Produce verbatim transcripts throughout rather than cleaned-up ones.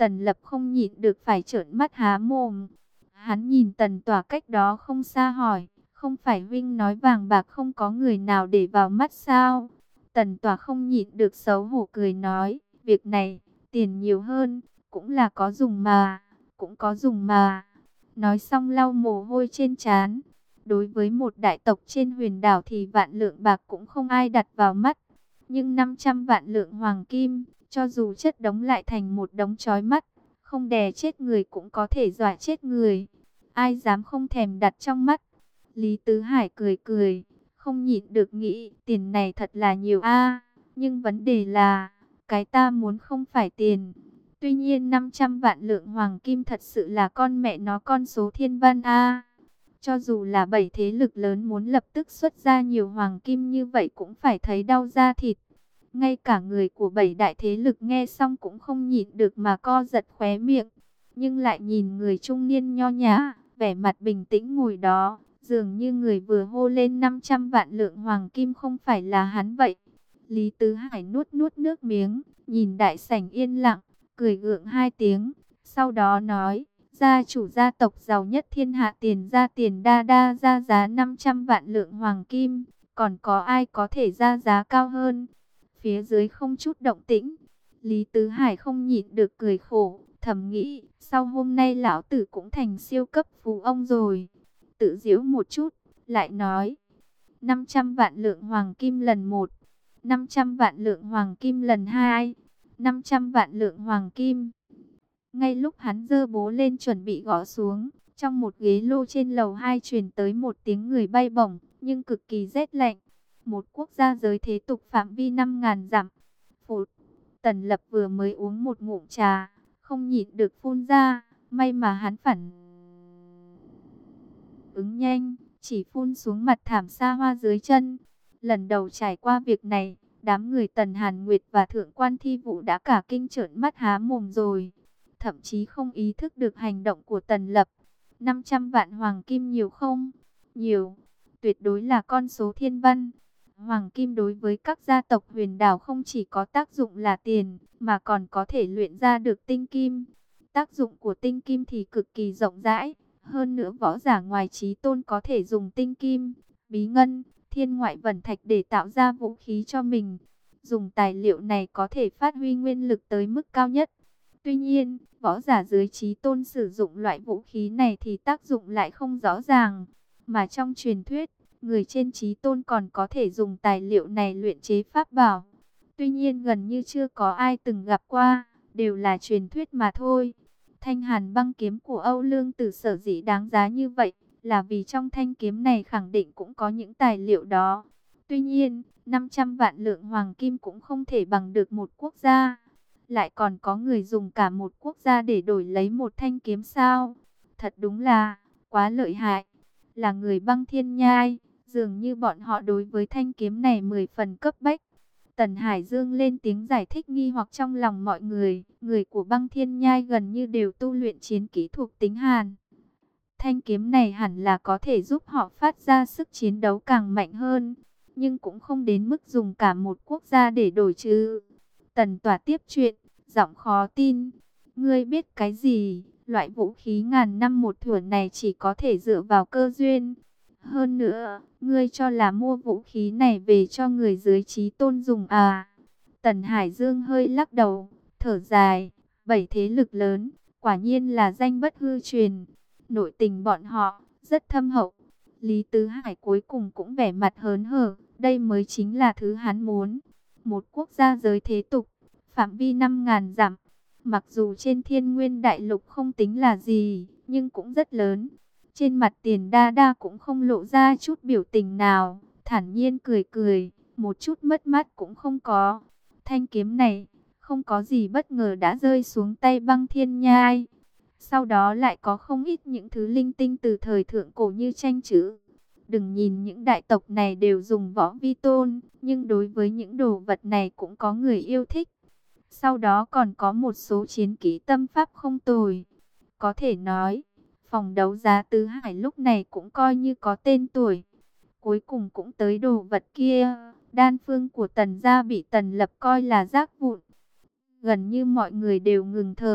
Tần Lập không nhịn được phải trợn mắt há mồm. Hắn nhìn Tần Tỏa cách đó không xa hỏi, không phải huynh nói vàng bạc không có người nào để vào mắt sao? Tần Tỏa không nhịn được xấu hổ cười nói, việc này, tiền nhiều hơn, cũng là có dùng mà, cũng có dùng mà. Nói xong lau mồ hôi trên trán. Đối với một đại tộc trên huyền đảo thì vạn lượng bạc cũng không ai đặt vào mắt. Nhưng năm trăm vạn lượng hoàng kim, cho dù chất đống lại thành một đống chói mắt, không đè chết người cũng có thể dọa chết người. Ai dám không thèm đặt trong mắt. Lý Tứ Hải cười cười, không nhịn được nghĩ tiền này thật là nhiều a. Nhưng vấn đề là, cái ta muốn không phải tiền. Tuy nhiên năm trăm vạn lượng hoàng kim thật sự là con mẹ nó con số thiên văn a. Cho dù là bảy thế lực lớn muốn lập tức xuất ra nhiều hoàng kim như vậy cũng phải thấy đau da thịt. Ngay cả người của bảy đại thế lực nghe xong cũng không nhịn được mà co giật khóe miệng. Nhưng lại nhìn người trung niên nho nhã, vẻ mặt bình tĩnh ngồi đó, dường như người vừa hô lên năm trăm vạn lượng hoàng kim không phải là hắn vậy. Lý Tứ Hải nuốt nuốt nước miếng, nhìn đại sảnh yên lặng, cười gượng hai tiếng, sau đó nói, gia chủ gia tộc giàu nhất thiên hạ tiền ra tiền đa đa ra giá năm trăm vạn lượng hoàng kim, còn có ai có thể ra giá cao hơn? Phía dưới không chút động tĩnh. Lý Tứ Hải không nhịn được cười khổ, thầm nghĩ, sau hôm nay lão tử cũng thành siêu cấp phú ông rồi. Tự giễu một chút, lại nói, năm trăm vạn lượng hoàng kim lần một, năm trăm vạn lượng hoàng kim lần hai, năm trăm vạn lượng hoàng kim. Ngay lúc hắn giơ bố lên chuẩn bị gõ xuống, trong một ghế lô trên lầu hai truyền tới một tiếng người bay bổng, nhưng cực kỳ rét lạnh. Một quốc gia giới thế tục phạm vi năm ngàn dặm. Phụt, Tần Lập vừa mới uống một ngụm trà, không nhịn được phun ra, may mà hắn phản ứng nhanh, chỉ phun xuống mặt thảm xa hoa dưới chân. Lần đầu trải qua việc này, đám người Tần Hàn Nguyệt và Thượng quan Thi Vũ đã cả kinh trợn mắt há mồm rồi. Thậm chí không ý thức được hành động của Tần Lập. năm trăm vạn hoàng kim nhiều không? Nhiều, tuyệt đối là con số thiên văn. Hoàng kim đối với các gia tộc huyền đảo không chỉ có tác dụng là tiền, mà còn có thể luyện ra được tinh kim. Tác dụng của tinh kim thì cực kỳ rộng rãi. Hơn nữa võ giả ngoài chí tôn có thể dùng tinh kim, bí ngân, thiên ngoại vẩn thạch để tạo ra vũ khí cho mình. Dùng tài liệu này có thể phát huy nguyên lực tới mức cao nhất. Tuy nhiên, võ giả dưới chí tôn sử dụng loại vũ khí này thì tác dụng lại không rõ ràng. Mà trong truyền thuyết, người trên chí tôn còn có thể dùng tài liệu này luyện chế pháp bảo. Tuy nhiên gần như chưa có ai từng gặp qua, đều là truyền thuyết mà thôi. Thanh hàn băng kiếm của Âu Lương Tử sở dĩ đáng giá như vậy, là vì trong thanh kiếm này khẳng định cũng có những tài liệu đó. Tuy nhiên, năm trăm vạn lượng hoàng kim cũng không thể bằng được một quốc gia. Lại còn có người dùng cả một quốc gia để đổi lấy một thanh kiếm sao? Thật đúng là quá lợi hại. Là người băng thiên nhai, dường như bọn họ đối với thanh kiếm này mười phần cấp bách. Tần Hải Dương lên tiếng giải thích nghi hoặc trong lòng mọi người. Người của băng thiên nhai gần như đều tu luyện chiến kỹ thuộc tính hàn. Thanh kiếm này hẳn là có thể giúp họ phát ra sức chiến đấu càng mạnh hơn. Nhưng cũng không đến mức dùng cả một quốc gia để đổi chứ. Tần Tỏa tiếp chuyện, giọng khó tin. Ngươi biết cái gì? Loại vũ khí ngàn năm một thủa này chỉ có thể dựa vào cơ duyên. Hơn nữa, ngươi cho là mua vũ khí này về cho người dưới chí tôn dùng à? Tần Hải Dương hơi lắc đầu, thở dài. Bảy thế lực lớn, quả nhiên là danh bất hư truyền. Nội tình bọn họ, rất thâm hậu. Lý Tứ Hải cuối cùng cũng vẻ mặt hớn hở. Đây mới chính là thứ hắn muốn. Một quốc gia giới thế tục, phạm vi năm ngàn dặm. Mặc dù trên thiên nguyên đại lục không tính là gì, nhưng cũng rất lớn. Trên mặt Tiền Đa Đa cũng không lộ ra chút biểu tình nào, thản nhiên cười cười, một chút mất mát cũng không có. Thanh kiếm này, không có gì bất ngờ đã rơi xuống tay băng thiên nhai. Sau đó lại có không ít những thứ linh tinh từ thời thượng cổ như tranh chữ. Đừng nhìn những đại tộc này đều dùng võ vi tôn, nhưng đối với những đồ vật này cũng có người yêu thích. Sau đó còn có một số chiến kỹ tâm pháp không tồi. Có thể nói, phòng đấu giá Tứ Hải lúc này cũng coi như có tên tuổi. Cuối cùng cũng tới đồ vật kia, đan phương của Tần gia bị Tần Lập coi là rác vụn. Gần như mọi người đều ngừng thở,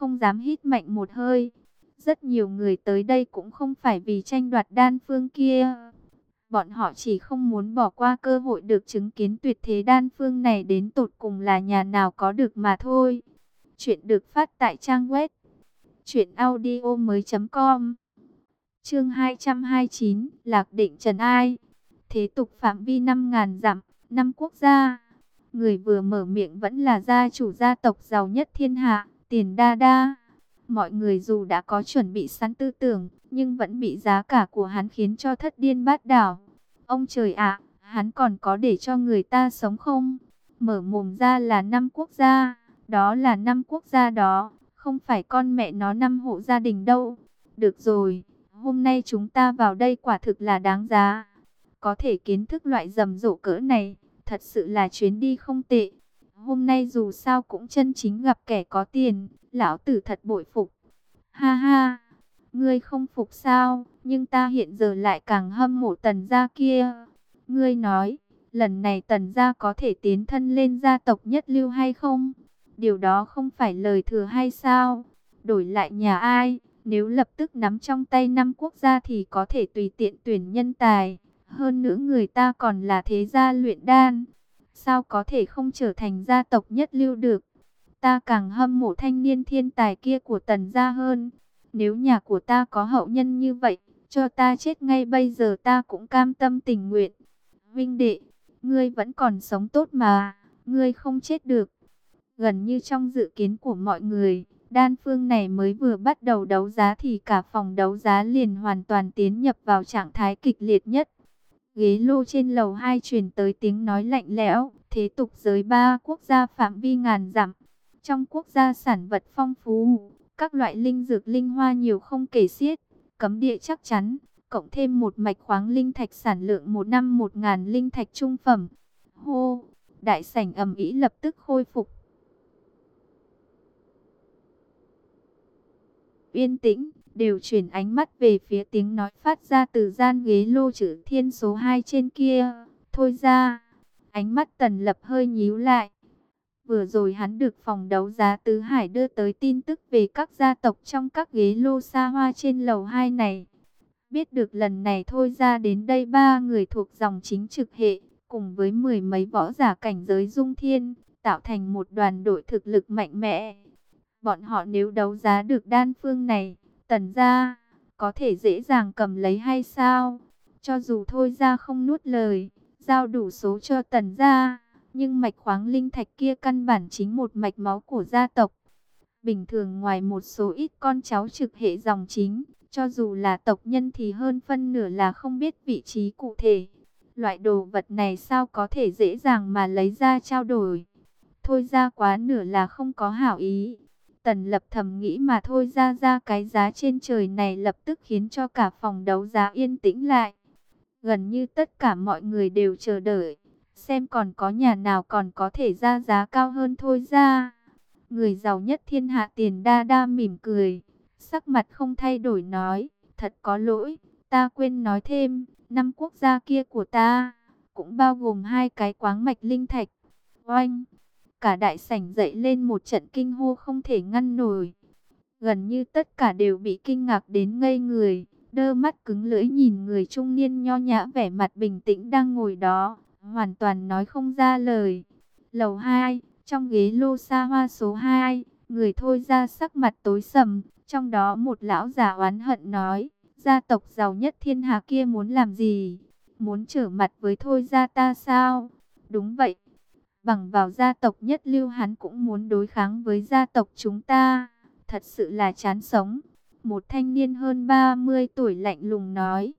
không dám hít mạnh một hơi. Rất nhiều người tới đây cũng không phải vì tranh đoạt đan phương kia. Bọn họ chỉ không muốn bỏ qua cơ hội được chứng kiến tuyệt thế đan phương này đến tột cùng là nhà nào có được mà thôi. Chuyện được phát tại trang web truyện audio mới chấm com. Chương hai trăm hai mươi chín, Lạc Định Trần Ai. Thế tục phạm vi năm ngàn dặm, năm quốc gia. Người vừa mở miệng vẫn là gia chủ gia tộc giàu nhất thiên hạ, Tiền Đa Đa. Mọi người dù đã có chuẩn bị sẵn tư tưởng, nhưng vẫn bị giá cả của hắn khiến cho thất điên bát đảo. Ông trời ạ, hắn còn có để cho người ta sống không? Mở mồm ra là năm quốc gia, đó là năm quốc gia đó, không phải con mẹ nó năm hộ gia đình đâu. Được rồi, hôm nay chúng ta vào đây quả thực là đáng giá. Có thể kiến thức loại rầm rộ cỡ này, thật sự là chuyến đi không tệ. Hôm nay dù sao cũng chân chính gặp kẻ có tiền, lão tử thật bội phục. Ha ha, ngươi không phục sao, nhưng ta hiện giờ lại càng hâm mộ Tần gia kia. Ngươi nói, lần này Tần gia có thể tiến thân lên gia tộc nhất lưu hay không? Điều đó không phải lời thừa hay sao? Đổi lại nhà ai, nếu lập tức nắm trong tay năm quốc gia thì có thể tùy tiện tuyển nhân tài. Hơn nữa người ta còn là thế gia luyện đan. Sao có thể không trở thành gia tộc nhất lưu được? Ta càng hâm mộ thanh niên thiên tài kia của Tần gia hơn. Nếu nhà của ta có hậu nhân như vậy, cho ta chết ngay bây giờ ta cũng cam tâm tình nguyện. Vinh đệ, ngươi vẫn còn sống tốt mà, ngươi không chết được. Gần như trong dự kiến của mọi người, đan phương này mới vừa bắt đầu đấu giá thì cả phòng đấu giá liền hoàn toàn tiến nhập vào trạng thái kịch liệt nhất. Ghế lô trên lầu hai truyền tới tiếng nói lạnh lẽo, thế tục giới ba quốc gia phạm vi ngàn dặm. Trong quốc gia sản vật phong phú, các loại linh dược linh hoa nhiều không kể xiết, cấm địa chắc chắn, cộng thêm một mạch khoáng linh thạch sản lượng một năm một ngàn linh thạch trung phẩm. Hô, đại sảnh ầm ĩ lập tức khôi phục. Yên tĩnh, đều chuyển ánh mắt về phía tiếng nói phát ra từ gian ghế lô chữ thiên số hai trên kia. Thôi ra, ánh mắt Tần Lập hơi nhíu lại. Vừa rồi hắn được phòng đấu giá Tứ Hải đưa tới tin tức về các gia tộc trong các ghế lô xa hoa trên lầu hai này. Biết được lần này Thôi ra đến đây ba người thuộc dòng chính trực hệ, cùng với mười mấy võ giả cảnh giới dung thiên, tạo thành một đoàn đội thực lực mạnh mẽ. Bọn họ nếu đấu giá được đan phương này, Tần gia có thể dễ dàng cầm lấy hay sao? Cho dù Thôi ra không nuốt lời, giao đủ số cho Tần gia, nhưng mạch khoáng linh thạch kia căn bản chính một mạch máu của gia tộc. Bình thường ngoài một số ít con cháu trực hệ dòng chính, cho dù là tộc nhân thì hơn phân nửa là không biết vị trí cụ thể. Loại đồ vật này sao có thể dễ dàng mà lấy ra trao đổi? Thôi ra quá nửa là không có hảo ý. Tần Lập thầm nghĩ mà thôi ra ra cái giá trên trời này lập tức khiến cho cả phòng đấu giá yên tĩnh lại. Gần như tất cả mọi người đều chờ đợi, xem còn có nhà nào còn có thể ra giá cao hơn Thôi ra. Người giàu nhất thiên hạ Tiền Đa Đa mỉm cười, sắc mặt không thay đổi nói, thật có lỗi, ta quên nói thêm, năm quốc gia kia của ta, cũng bao gồm hai cái quáng mạch linh thạch. Oanh! Cả đại sảnh dậy lên một trận kinh hô không thể ngăn nổi. Gần như tất cả đều bị kinh ngạc đến ngây người, đơ mắt cứng lưỡi nhìn người trung niên nho nhã vẻ mặt bình tĩnh đang ngồi đó, hoàn toàn nói không ra lời. Lầu hai, trong ghế lô xa hoa số hai, người Thôi ra sắc mặt tối sầm, trong đó một lão già oán hận nói, gia tộc giàu nhất thiên hạ kia muốn làm gì? Muốn trở mặt với Thôi ra ta sao? Đúng vậy. Bằng vào gia tộc nhất lưu hắn cũng muốn đối kháng với gia tộc chúng ta. Thật sự là chán sống. Một thanh niên hơn ba mươi tuổi lạnh lùng nói.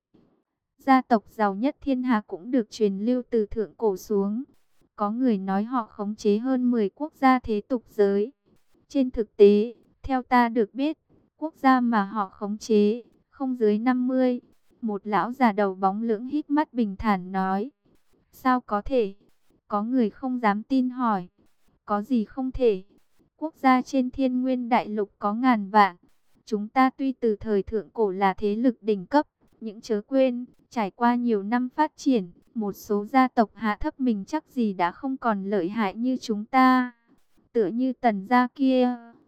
Gia tộc giàu nhất thiên hạ cũng được truyền lưu từ thượng cổ xuống. Có người nói họ khống chế hơn mười quốc gia thế tục giới. Trên thực tế, theo ta được biết, quốc gia mà họ khống chế, không dưới năm mươi. Một lão già đầu bóng lưỡng híp mắt bình thản nói. Sao có thể? Có người không dám tin hỏi. Có gì không thể? Quốc gia trên thiên nguyên đại lục có ngàn vạn. Chúng ta tuy từ thời thượng cổ là thế lực đỉnh cấp, những chớ quên, trải qua nhiều năm phát triển, một số gia tộc hạ thấp mình chắc gì đã không còn lợi hại như chúng ta. Tựa như Tần gia kia,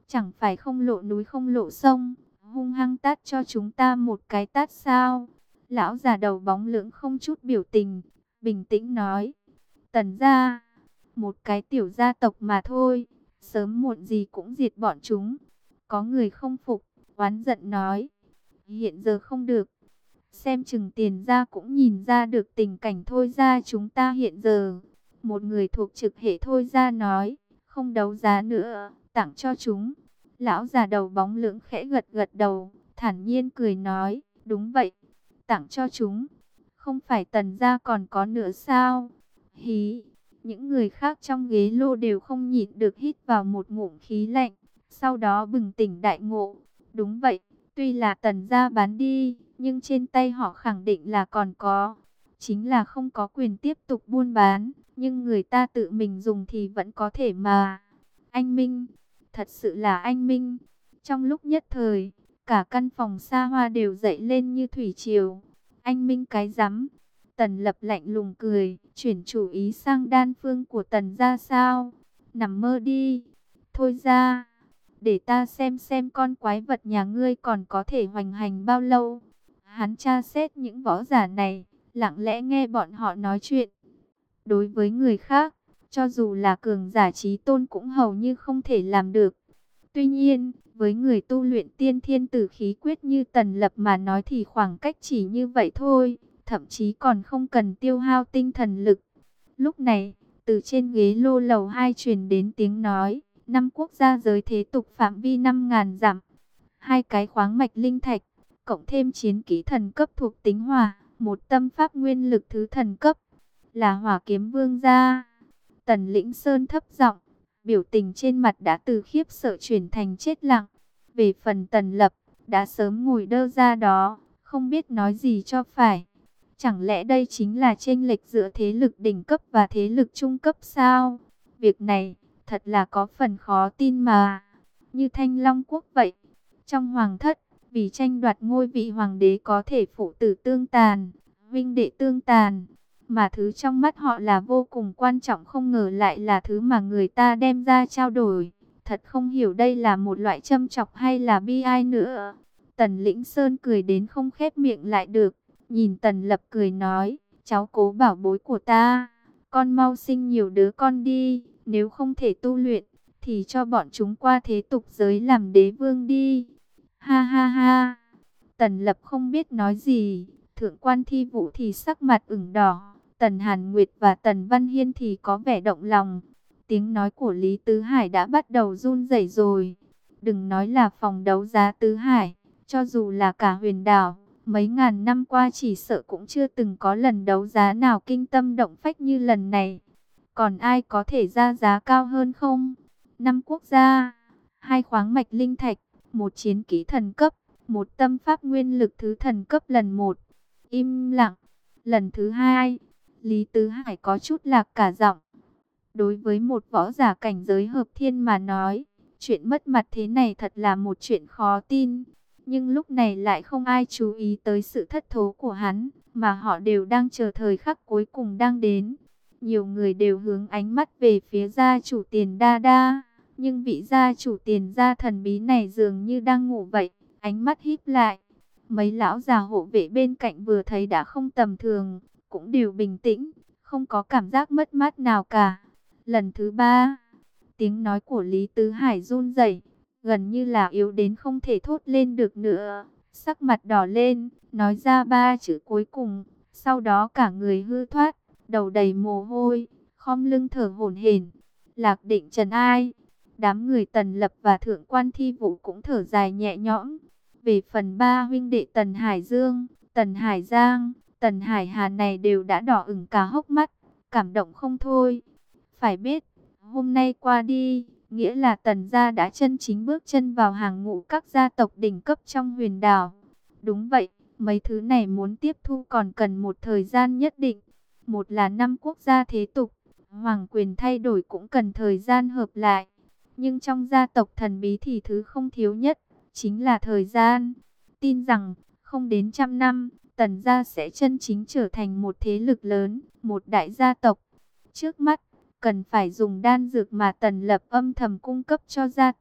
chẳng phải không lộ núi không lộ sông, hung hăng tát cho chúng ta một cái tát sao? Lão già đầu bóng lưỡng không chút biểu tình, bình tĩnh nói, Tần gia, một cái tiểu gia tộc mà thôi, sớm muộn gì cũng diệt bọn chúng. Có người không phục, oán giận nói, hiện giờ không được. Xem chừng Tiền gia cũng nhìn ra được tình cảnh Thôi gia chúng ta hiện giờ. Một người thuộc trực hệ Thôi gia nói, không đấu giá nữa, tặng cho chúng. Lão già đầu bóng lưỡng khẽ gật gật đầu, thản nhiên cười nói, đúng vậy, tặng cho chúng. Không phải Tần gia còn có nữa sao? Hí! Những người khác trong ghế lô đều không nhịn được hít vào một ngụm khí lạnh, sau đó bừng tỉnh đại ngộ. Đúng vậy, tuy là Tần gia bán đi, nhưng trên tay họ khẳng định là còn có. Chính là không có quyền tiếp tục buôn bán, nhưng người ta tự mình dùng thì vẫn có thể mà. Anh Minh, thật sự là anh Minh. Trong lúc nhất thời, cả căn phòng xa hoa đều dậy lên như thủy triều. Anh Minh cái rắm. Tần Lập lạnh lùng cười, chuyển chủ ý sang đan phương của Tần gia sao? Nằm mơ đi. Thôi ra, để ta xem xem con quái vật nhà ngươi còn có thể hoành hành bao lâu. Hắn tra xét những võ giả này, lặng lẽ nghe bọn họ nói chuyện. Đối với người khác, cho dù là cường giả chí tôn cũng hầu như không thể làm được. Tuy nhiên, với người tu luyện tiên thiên tử khí quyết như Tần Lập mà nói thì khoảng cách chỉ như vậy thôi, thậm chí còn không cần tiêu hao tinh thần lực. Lúc này, từ trên ghế lô lầu hai truyền đến tiếng nói, năm quốc gia giới thế tục phạm vi năm ngàn dặm, hai cái khoáng mạch linh thạch, cộng thêm chiến kỹ thần cấp thuộc tính hỏa, một tâm pháp nguyên lực thứ thần cấp, là Hỏa Kiếm Vương gia. Tần Lĩnh Sơn thấp giọng, biểu tình trên mặt đã từ khiếp sợ chuyển thành chết lặng. Về phần Tần Lập, đã sớm ngồi đơ ra đó, không biết nói gì cho phải. Chẳng lẽ đây chính là chênh lệch giữa thế lực đỉnh cấp và thế lực trung cấp sao? Việc này, thật là có phần khó tin mà. Như Thanh Long Quốc vậy, trong hoàng thất, vì tranh đoạt ngôi vị hoàng đế có thể phụ tử tương tàn, huynh đệ tương tàn. Mà thứ trong mắt họ là vô cùng quan trọng không ngờ lại là thứ mà người ta đem ra trao đổi. Thật không hiểu đây là một loại châm chọc hay là bi ai nữa. Tần Lĩnh Sơn cười đến không khép miệng lại được. Nhìn Tần Lập cười nói, cháu cố bảo bối của ta, con mau sinh nhiều đứa con đi. Nếu không thể tu luyện, thì cho bọn chúng qua thế tục giới làm đế vương đi. Ha ha ha. Tần Lập không biết nói gì. Thượng quan Thi Vũ thì sắc mặt ửng đỏ. Tần Hàn Nguyệt và Tần Văn Hiên thì có vẻ động lòng. Tiếng nói của Lý Tứ Hải đã bắt đầu run rẩy rồi. Đừng nói là phòng đấu giá Tứ Hải, cho dù là cả Huyền Đảo, mấy ngàn năm qua chỉ sợ cũng chưa từng có lần đấu giá nào kinh tâm động phách như lần này. Còn ai có thể ra giá cao hơn không? Năm quốc gia, hai khoáng mạch linh thạch, một chiến kỹ thần cấp, một tâm pháp nguyên lực thứ thần cấp lần một. Im lặng. Lần thứ hai, Lý Tứ Hải có chút lạc cả giọng. Đối với một võ giả cảnh giới hợp thiên mà nói, chuyện mất mặt thế này thật là một chuyện khó tin. Nhưng lúc này lại không ai chú ý tới sự thất thố của hắn, mà họ đều đang chờ thời khắc cuối cùng đang đến. Nhiều người đều hướng ánh mắt về phía gia chủ Tiền Đa Đa, nhưng vị gia chủ Tiền gia thần bí này dường như đang ngủ vậy, ánh mắt híp lại. Mấy lão già hộ vệ bên cạnh vừa thấy đã không tầm thường, cũng đều bình tĩnh, không có cảm giác mất mát nào cả. Lần thứ ba, tiếng nói của Lý Tứ Hải run rẩy, gần như là yếu đến không thể thốt lên được nữa. Sắc mặt đỏ lên, nói ra ba chữ cuối cùng, sau đó cả người hư thoát, đầu đầy mồ hôi, khom lưng thở hổn hển. Lạc Định trần ai? Đám người Tần Lập và Thượng quan Thi Vũ cũng thở dài nhẹ nhõm. Về phần ba huynh đệ Tần Hải Dương, Tần Hải Giang, Tần Hải Hà này đều đã đỏ ửng cả hốc mắt, cảm động không thôi. Phải biết, hôm nay qua đi, nghĩa là Tần gia đã chân chính bước chân vào hàng ngũ các gia tộc đỉnh cấp trong Huyền Đảo. Đúng vậy, mấy thứ này muốn tiếp thu còn cần một thời gian nhất định. Một là năm quốc gia thế tục, hoàng quyền thay đổi cũng cần thời gian hợp lại. Nhưng trong gia tộc thần bí thì thứ không thiếu nhất chính là thời gian. Tin rằng, không đến trăm năm, Tần gia sẽ chân chính trở thành một thế lực lớn, một đại gia tộc. Trước mắt, cần phải dùng đan dược mà Tần Lập âm thầm cung cấp cho gia tộc,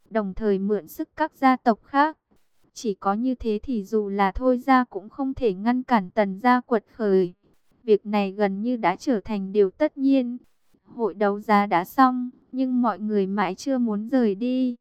đồng thời mượn sức các gia tộc khác. Chỉ có như thế thì dù là Thôi gia cũng không thể ngăn cản Tần gia quật khởi. Việc này gần như đã trở thành điều tất nhiên. Hội đấu giá đã xong, nhưng mọi người mãi chưa muốn rời đi.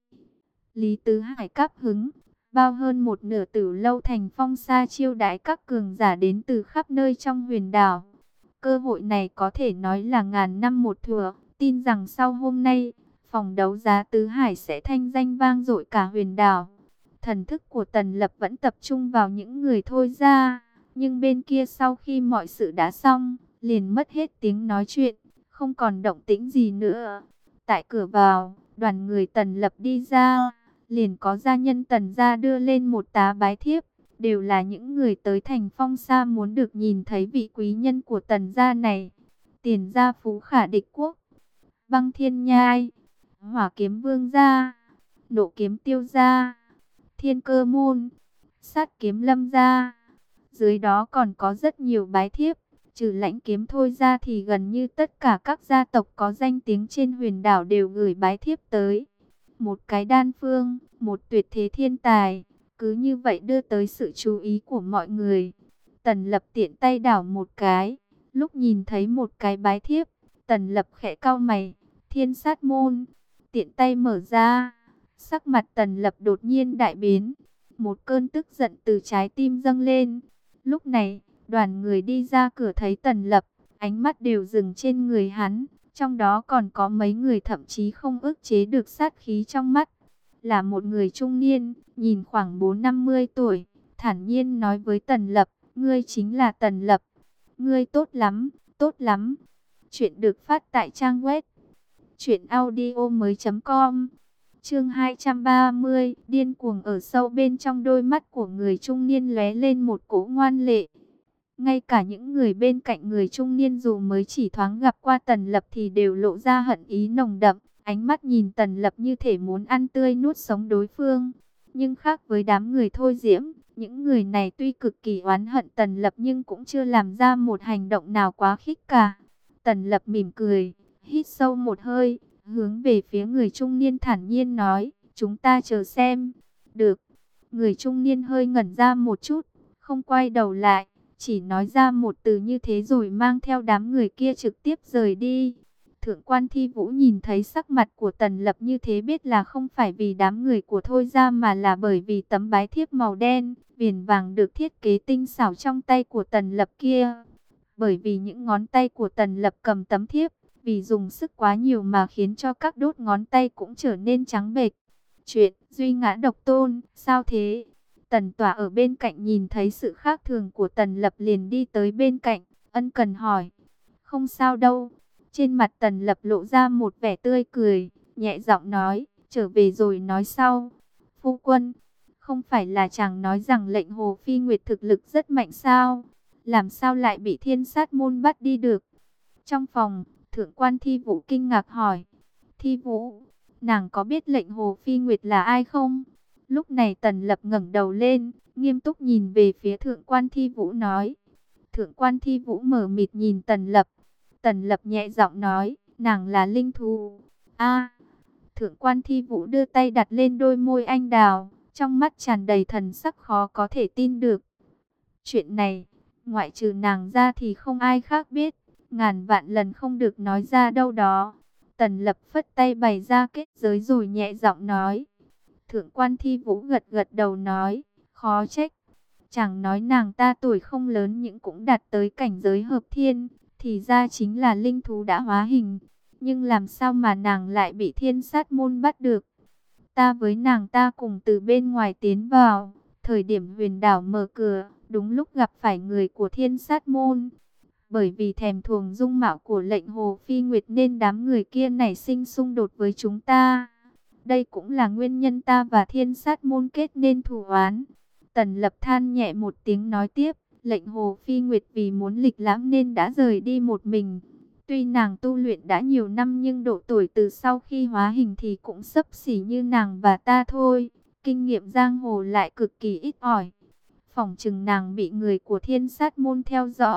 Lý Tứ Hải cáp hứng, bao hơn một nửa Tử Lâu Thành Phong Sa chiêu đãi các cường giả đến từ khắp nơi trong huyền đảo. Cơ hội này có thể nói là ngàn năm một thủa, tin rằng sau hôm nay, phòng đấu giá Tứ Hải sẽ thanh danh vang dội cả huyền đảo. Thần thức của Tần Lập vẫn tập trung vào những người Thôi ra, nhưng bên kia sau khi mọi sự đã xong, liền mất hết tiếng nói chuyện, không còn động tĩnh gì nữa. Tại cửa vào, đoàn người Tần Lập đi ra, liền có gia nhân Tần gia đưa lên một tá bái thiếp, đều là những người tới thành Phong Sa muốn được nhìn thấy vị quý nhân của Tần gia này. Tiền gia Phú Khả Địch Quốc, Băng Thiên Nhai, Hỏa Kiếm Vương gia, Nộ Kiếm Tiêu gia, Thiên Cơ Môn, Sát Kiếm Lâm gia. Dưới đó còn có rất nhiều bái thiếp, trừ Lãnh Kiếm Thôi ra thì gần như tất cả các gia tộc có danh tiếng trên huyền đảo đều gửi bái thiếp tới. Một cái đan phương, một tuyệt thế thiên tài, cứ như vậy đưa tới sự chú ý của mọi người. Tần Lập tiện tay đảo một cái, lúc nhìn thấy một cái bái thiếp, Tần Lập khẽ cau mày, Thiên Sát Môn, tiện tay mở ra. Sắc mặt Tần Lập đột nhiên đại biến, một cơn tức giận từ trái tim dâng lên. Lúc này, đoàn người đi ra cửa thấy Tần Lập, ánh mắt đều dừng trên người hắn, trong đó còn có mấy người thậm chí không ức chế được sát khí trong mắt. Là một người trung niên, nhìn khoảng bốn năm mươi tuổi, thản nhiên nói với Tần Lập, ngươi chính là Tần Lập. Ngươi tốt lắm, tốt lắm. Chuyện được phát tại trang web truyện audio mới chấm com. Chương hai trăm ba mươi, điên cuồng. Ở sâu bên trong đôi mắt của người trung niên lóe lên một cỗ ngoan lệ. Ngay cả những người bên cạnh người trung niên dù mới chỉ thoáng gặp qua Tần Lập thì đều lộ ra hận ý nồng đậm, ánh mắt nhìn Tần Lập như thể muốn ăn tươi nuốt sống đối phương. Nhưng khác với đám người Thôi Diễm, những người này tuy cực kỳ oán hận Tần Lập nhưng cũng chưa làm ra một hành động nào quá khích cả. Tần Lập mỉm cười, hít sâu một hơi, hướng về phía người trung niên thản nhiên nói, chúng ta chờ xem. Được. Người trung niên hơi ngẩn ra một chút, không quay đầu lại, chỉ nói ra một từ như thế rồi mang theo đám người kia trực tiếp rời đi. Thượng quan Thi Vũ nhìn thấy sắc mặt của Tần Lập như thế biết là không phải vì đám người của Thôi ra mà là bởi vì tấm bái thiếp màu đen, viền vàng được thiết kế tinh xảo trong tay của Tần Lập kia. Bởi vì những ngón tay của Tần Lập cầm tấm thiếp, vì dùng sức quá nhiều mà khiến cho các đốt ngón tay cũng trở nên trắng bệch. Chuyện duy ngã độc tôn, sao thế? Tần Tỏa ở bên cạnh nhìn thấy sự khác thường của Tần Lập liền đi tới bên cạnh, ân cần hỏi. Không sao đâu. Trên mặt Tần Lập lộ ra một vẻ tươi cười, nhẹ giọng nói, trở về rồi nói sau. Phu quân, không phải là chàng nói rằng lệnh Hồ Phi Nguyệt thực lực rất mạnh sao? Làm sao lại bị Thiên Sát Môn bắt đi được? Trong phòng, Thượng quan Thi Vũ kinh ngạc hỏi. Thi Vũ, nàng có biết lệnh Hồ Phi Nguyệt là ai không? Lúc này Tần Lập ngẩng đầu lên, nghiêm túc nhìn về phía Thượng quan Thi Vũ nói. Thượng quan Thi Vũ mở mịt nhìn Tần Lập. Tần Lập nhẹ giọng nói, nàng là linh thú. A. Thượng quan Thi Vũ đưa tay đặt lên đôi môi anh đào, trong mắt tràn đầy thần sắc khó có thể tin được. Chuyện này, ngoại trừ nàng ra thì không ai khác biết, ngàn vạn lần không được nói ra đâu đó. Tần Lập phất tay bày ra kết giới rồi nhẹ giọng nói. Thượng quan Thi Vũ gật gật đầu nói, khó trách. Chẳng nói nàng ta tuổi không lớn nhưng cũng đạt tới cảnh giới hợp thiên, thì ra chính là linh thú đã hóa hình. Nhưng làm sao mà nàng lại bị Thiên Sát Môn bắt được? Ta với nàng ta cùng từ bên ngoài tiến vào, thời điểm huyền đảo mở cửa, đúng lúc gặp phải người của Thiên Sát Môn. Bởi vì thèm thuồng dung mạo của lệnh Hồ Phi Nguyệt nên đám người kia nảy sinh xung đột với chúng ta. Đây cũng là nguyên nhân ta và Thiên Sát Môn kết nên thù oán. Tần Lập than nhẹ một tiếng nói tiếp, lệnh Hồ Phi Nguyệt vì muốn lịch lãm nên đã rời đi một mình. Tuy nàng tu luyện đã nhiều năm nhưng độ tuổi từ sau khi hóa hình thì cũng xấp xỉ như nàng và ta thôi. Kinh nghiệm giang hồ lại cực kỳ ít ỏi. Phỏng chừng nàng bị người của Thiên Sát Môn theo dõi,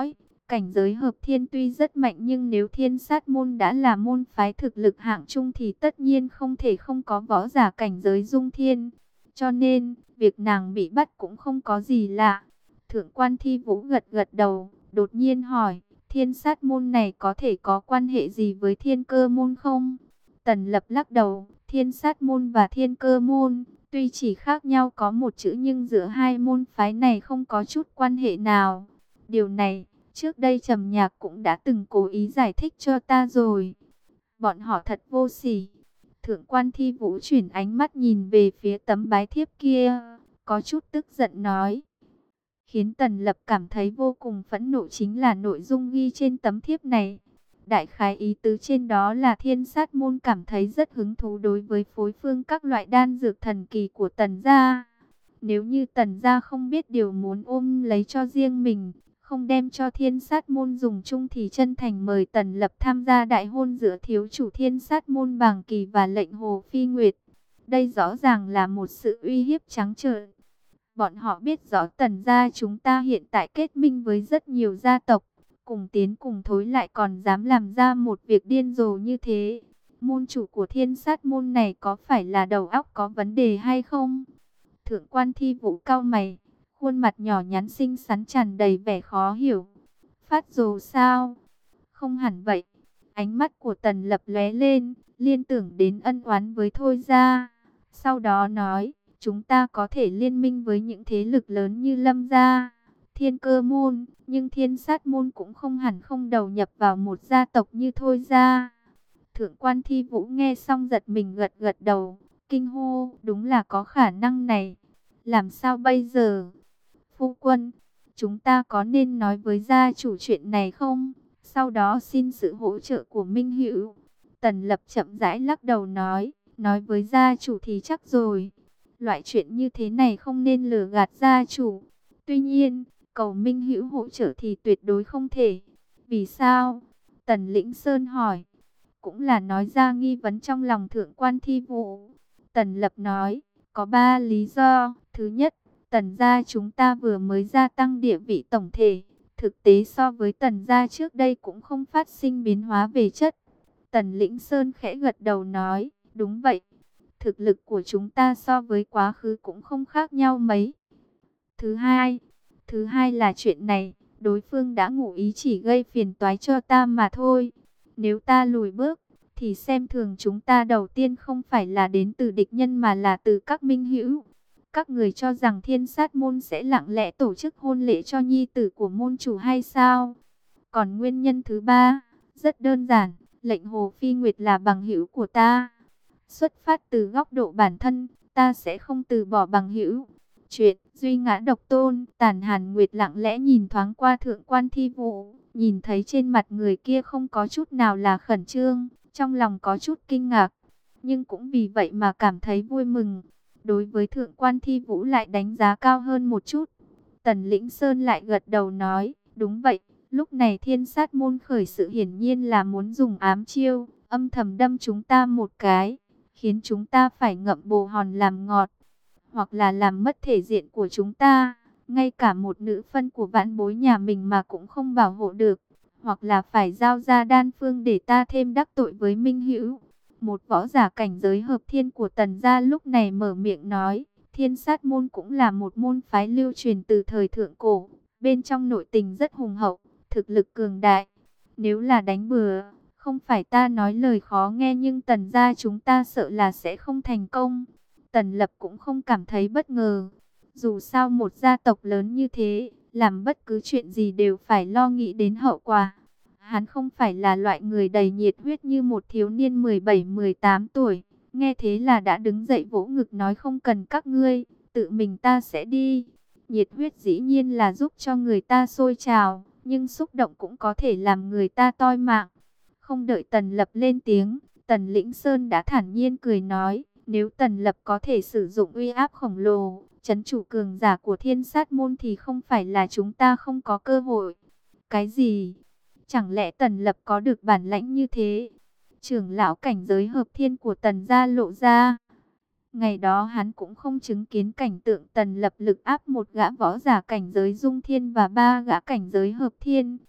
Cảnh giới hợp thiên tuy rất mạnh nhưng nếu Thiên Sát môn đã là môn phái thực lực hạng trung thì tất nhiên không thể không có võ giả cảnh giới dung thiên. Cho nên, việc nàng bị bắt cũng không có gì lạ. Thượng quan Thi Vũ gật gật đầu, đột nhiên hỏi, Thiên Sát môn này có thể có quan hệ gì với Thiên Cơ môn không? Tần Lập lắc đầu, Thiên Sát môn và Thiên Cơ môn, tuy chỉ khác nhau có một chữ nhưng giữa hai môn phái này không có chút quan hệ nào. Điều này, trước đây Trầm Nhạc cũng đã từng cố ý giải thích cho ta rồi. Bọn họ thật vô sỉ. Thượng quan Thi Vũ chuyển ánh mắt nhìn về phía tấm bái thiếp kia, có chút tức giận nói. Khiến Tần Lập cảm thấy vô cùng phẫn nộ chính là nội dung ghi trên tấm thiếp này. Đại khái ý tứ trên đó là Thiên Sát môn cảm thấy rất hứng thú đối với phối phương các loại đan dược thần kỳ của Tần gia. Nếu như Tần gia không biết điều muốn ôm lấy cho riêng mình, không đem cho Thiên Sát môn dùng chung thì chân thành mời Tần Lập tham gia đại hôn giữa thiếu chủ Thiên Sát môn Bàng Kỳ và lệnh Hồ Phi Nguyệt. Đây rõ ràng là một sự uy hiếp trắng trợn. Bọn họ biết rõ Tần gia chúng ta hiện tại kết minh với rất nhiều gia tộc, cùng tiến cùng thối lại còn dám làm ra một việc điên rồ như thế. Môn chủ của Thiên Sát môn này có phải là đầu óc có vấn đề hay không? Thượng quan Thi Vũ cau mày, khuôn mặt nhỏ nhắn xinh xắn tràn đầy vẻ khó hiểu. Phát rồ sao? Không hẳn vậy. Ánh mắt của Tần Lập lóe lên, liên tưởng đến ân oán với Thôi gia. Sau đó nói, chúng ta có thể liên minh với những thế lực lớn như Lâm gia, Thiên Cơ môn, nhưng Thiên Sát môn cũng không hẳn không đầu nhập vào một gia tộc như Thôi gia. Thượng quan Thi Vũ nghe xong giật mình gật gật đầu, kinh hô, đúng là có khả năng này. Làm sao bây giờ? Phu quân, chúng ta có nên nói với gia chủ chuyện này không? Sau đó xin sự hỗ trợ của Minh Hữu. Tần Lập chậm rãi lắc đầu nói, nói với gia chủ thì chắc rồi. Loại chuyện như thế này không nên lừa gạt gia chủ. Tuy nhiên, cầu Minh Hữu hỗ trợ thì tuyệt đối không thể. Vì sao? Tần Lĩnh Sơn hỏi. Cũng là nói ra nghi vấn trong lòng Thượng quan Thi Vũ. Tần Lập nói, có ba lý do. Thứ nhất, Tần gia chúng ta vừa mới gia tăng địa vị tổng thể. Thực tế so với Tần gia trước đây cũng không phát sinh biến hóa về chất. Tần Lĩnh Sơn khẽ gật đầu nói, đúng vậy. Thực lực của chúng ta so với quá khứ cũng không khác nhau mấy. Thứ hai, thứ hai là chuyện này, đối phương đã ngụ ý chỉ gây phiền toái cho ta mà thôi. Nếu ta lùi bước, thì xem thường chúng ta đầu tiên không phải là đến từ địch nhân mà là từ các minh hữu. Các người cho rằng Thiên Sát môn sẽ lặng lẽ tổ chức hôn lễ cho nhi tử của môn chủ hay sao? Còn nguyên nhân thứ ba, rất đơn giản, lệnh Hồ Phi Nguyệt là bằng hữu của ta. Xuất phát từ góc độ bản thân, ta sẽ không từ bỏ bằng hữu. Chuyện duy ngã độc tôn. Tản Hàn Nguyệt lặng lẽ nhìn thoáng qua Thượng quan Thi Vũ, nhìn thấy trên mặt người kia không có chút nào là khẩn trương, trong lòng có chút kinh ngạc, nhưng cũng vì vậy mà cảm thấy vui mừng. Đối với Thượng quan Thi Vũ lại đánh giá cao hơn một chút. Tần Lĩnh Sơn lại gật đầu nói, đúng vậy, lúc này Thiên Sát môn khởi sự hiển nhiên là muốn dùng ám chiêu, âm thầm đâm chúng ta một cái, khiến chúng ta phải ngậm bồ hòn làm ngọt, hoặc là làm mất thể diện của chúng ta, ngay cả một nữ phân của vãn bối nhà mình mà cũng không bảo hộ được, hoặc là phải giao ra đan phương để ta thêm đắc tội với Minh Hữu. Một võ giả cảnh giới hợp thiên của Tần gia lúc này mở miệng nói, Thiên Sát môn cũng là một môn phái lưu truyền từ thời thượng cổ, bên trong nội tình rất hùng hậu, thực lực cường đại. Nếu là đánh bừa, không phải ta nói lời khó nghe nhưng Tần gia chúng ta sợ là sẽ không thành công. Tần Lập cũng không cảm thấy bất ngờ. Dù sao một gia tộc lớn như thế, làm bất cứ chuyện gì đều phải lo nghĩ đến hậu quả. Hắn không phải là loại người đầy nhiệt huyết như một thiếu niên mười bảy mười tám tuổi. Nghe thế là đã đứng dậy vỗ ngực nói không cần các ngươi, tự mình ta sẽ đi. Nhiệt huyết dĩ nhiên là giúp cho người ta sôi trào, nhưng xúc động cũng có thể làm người ta toi mạng. Không đợi Tần Lập lên tiếng, Tần Lĩnh Sơn đã thản nhiên cười nói, nếu Tần Lập có thể sử dụng uy áp khổng lồ, trấn chủ cường giả của Thiên Sát môn thì không phải là chúng ta không có cơ hội. Cái gì? Chẳng lẽ Tần Lập có được bản lãnh như thế? Trưởng lão cảnh giới hợp thiên của Tần gia lộ ra. Ngày đó hắn cũng không chứng kiến cảnh tượng Tần Lập lực áp một gã võ giả cảnh giới dung thiên và ba gã cảnh giới hợp thiên.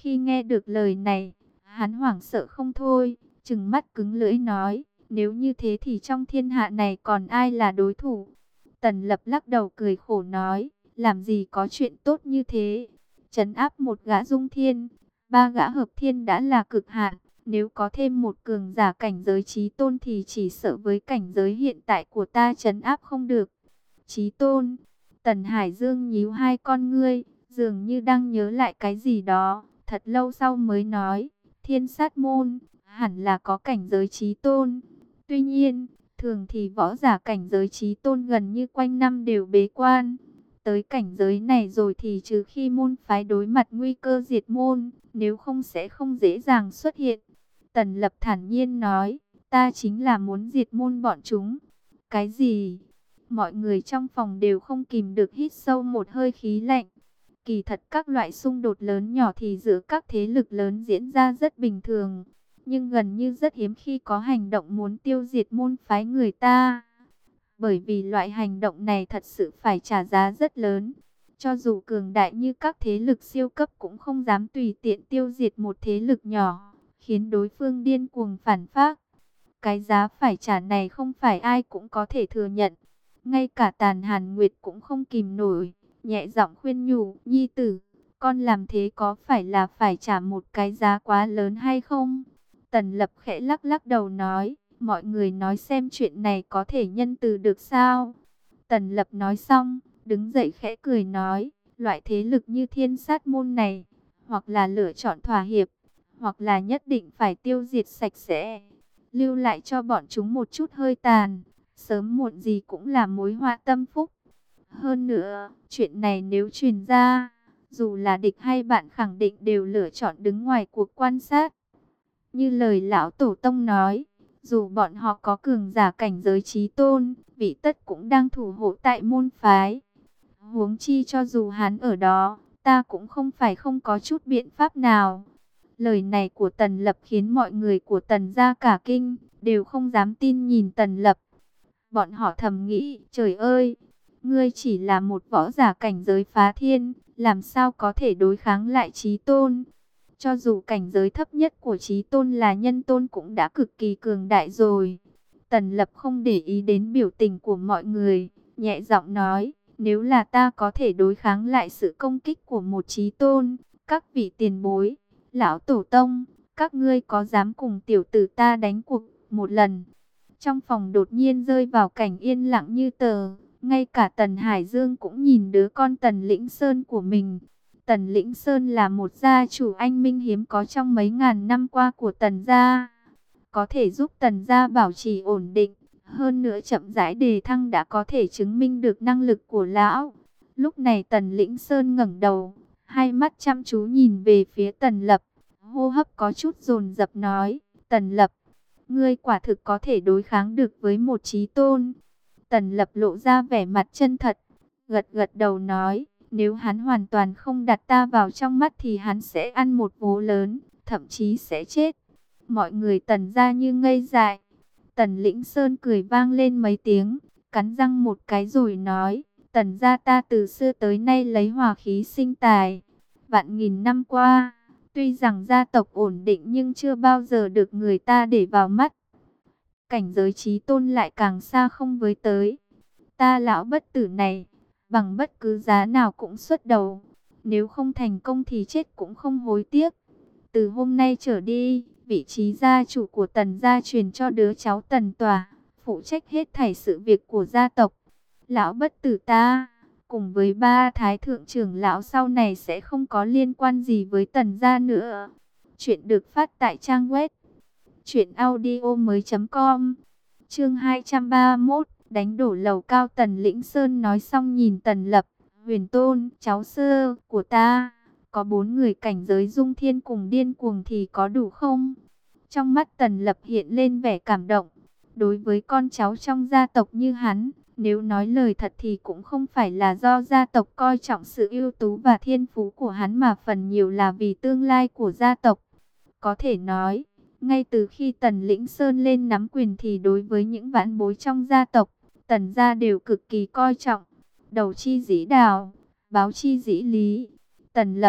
Khi nghe được lời này, hắn hoảng sợ không thôi, trừng mắt cứng lưỡi nói, nếu như thế thì trong thiên hạ này còn ai là đối thủ? Tần Lập lắc đầu cười khổ nói, làm gì có chuyện tốt như thế. Trấn áp một gã dung thiên, ba gã hợp thiên đã là cực hạn. Nếu có thêm một cường giả cảnh giới chí tôn thì chỉ sợ với cảnh giới hiện tại của ta trấn áp không được. Chí tôn, Tần Hải Dương nhíu hai con ngươi, dường như đang nhớ lại cái gì đó, thật lâu sau mới nói, Thiên Sát Môn, hẳn là có cảnh giới chí tôn. Tuy nhiên, thường thì võ giả cảnh giới chí tôn gần như quanh năm đều bế quan. Tới cảnh giới này rồi thì trừ khi môn phái đối mặt nguy cơ diệt môn, nếu không sẽ không dễ dàng xuất hiện. Tần Lập thản nhiên nói, ta chính là muốn diệt môn bọn chúng. Cái gì? Mọi người trong phòng đều không kìm được hít sâu một hơi khí lạnh. Kỳ thật các loại xung đột lớn nhỏ thì giữa các thế lực lớn diễn ra rất bình thường. Nhưng gần như rất hiếm khi có hành động muốn tiêu diệt môn phái người ta. Bởi vì loại hành động này thật sự phải trả giá rất lớn. Cho dù cường đại như các thế lực siêu cấp cũng không dám tùy tiện tiêu diệt một thế lực nhỏ, khiến đối phương điên cuồng phản phác. Cái giá phải trả này không phải ai cũng có thể thừa nhận. Ngay cả Tàn Hàn Nguyệt cũng không kìm nổi, nhẹ giọng khuyên nhủ, nhi tử, con làm thế có phải là phải trả một cái giá quá lớn hay không? Tần Lập khẽ lắc lắc đầu nói, mọi người nói xem chuyện này có thể nhân từ được sao? Tần Lập nói xong, đứng dậy khẽ cười nói, loại thế lực như Thiên Sát Môn này, hoặc là lựa chọn thỏa hiệp, hoặc là nhất định phải tiêu diệt sạch sẽ, lưu lại cho bọn chúng một chút hơi tàn, sớm muộn gì cũng là mối họa tâm phúc. Hơn nữa, chuyện này nếu truyền ra, dù là địch hay bạn khẳng định đều lựa chọn đứng ngoài cuộc quan sát. Như lời lão tổ tông nói, dù bọn họ có cường giả cảnh giới chí tôn, vị tất cũng đang thủ hộ tại môn phái. Huống chi cho dù hắn ở đó, ta cũng không phải không có chút biện pháp nào. Lời này của Tần Lập khiến mọi người của Tần gia cả kinh, đều không dám tin nhìn Tần Lập. Bọn họ thầm nghĩ, trời ơi, ngươi chỉ là một võ giả cảnh giới phá thiên, làm sao có thể đối kháng lại chí tôn. Cho dù cảnh giới thấp nhất của chí tôn là nhân tôn cũng đã cực kỳ cường đại rồi. Tần Lập không để ý đến biểu tình của mọi người, nhẹ giọng nói, nếu là ta có thể đối kháng lại sự công kích của một chí tôn, các vị tiền bối, lão tổ tông, các ngươi có dám cùng tiểu tử ta đánh cuộc một lần? Trong phòng đột nhiên rơi vào cảnh yên lặng như tờ, ngay cả Tần Hải Dương cũng nhìn đứa con Tần Lĩnh Sơn của mình. Tần Lĩnh Sơn là một gia chủ anh minh hiếm có trong mấy ngàn năm qua của Tần gia, có thể giúp Tần gia bảo trì ổn định, hơn nữa chậm rãi đề thăng đã có thể chứng minh được năng lực của lão. Lúc này Tần Lĩnh Sơn ngẩng đầu, hai mắt chăm chú nhìn về phía Tần Lập, hô hấp có chút dồn dập nói, Tần Lập, ngươi quả thực có thể đối kháng được với một chí tôn. Tần Lập lộ ra vẻ mặt chân thật, gật gật đầu nói, nếu hắn hoàn toàn không đặt ta vào trong mắt thì hắn sẽ ăn một vố lớn, thậm chí sẽ chết. Mọi người Tần gia như ngây dại. Tần Lĩnh Sơn cười vang lên mấy tiếng, cắn răng một cái rồi nói, Tần gia ta từ xưa tới nay lấy hòa khí sinh tài. Vạn nghìn năm qua, tuy rằng gia tộc ổn định nhưng chưa bao giờ được người ta để vào mắt. Cảnh giới chí tôn lại càng xa không với tới. Ta lão bất tử này, bằng bất cứ giá nào cũng xuất đầu. Nếu không thành công thì chết cũng không hối tiếc. Từ hôm nay trở đi, vị trí gia chủ của Tần gia truyền cho đứa cháu Tần Tòa, phụ trách hết thảy sự việc của gia tộc. Lão bất tử ta, cùng với ba thái thượng trưởng lão sau này sẽ không có liên quan gì với Tần gia nữa. Chuyện được phát tại trang web truyện audio mới chấm com. Chương hai trăm ba mươi mốt, đánh đổ lầu cao. Tần Lĩnh Sơn nói xong nhìn Tần Lập, Huyền Tôn, cháu sơ của ta, có bốn người cảnh giới dung thiên cùng điên cuồng thì có đủ không? Trong mắt Tần Lập hiện lên vẻ cảm động. Đối với con cháu trong gia tộc như hắn, nếu nói lời thật thì cũng không phải là do gia tộc coi trọng sự ưu tú và thiên phú của hắn mà phần nhiều là vì tương lai của gia tộc. Có thể nói, ngay từ khi Tần Lĩnh Sơn lên nắm quyền thì đối với những vãn bối trong gia tộc, Tần gia đều cực kỳ coi trọng. Đầu chi dĩ đào, báo chi dĩ lý. Tần Lập,